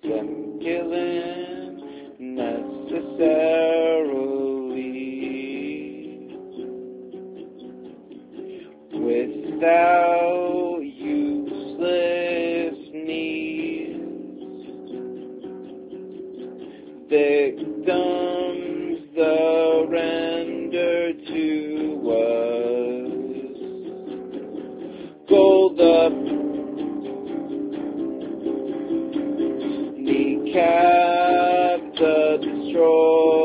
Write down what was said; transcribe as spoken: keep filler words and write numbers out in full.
them killing necessarily. Without useless needs, victims surrender to us. Gold up, kneecap the destroyer.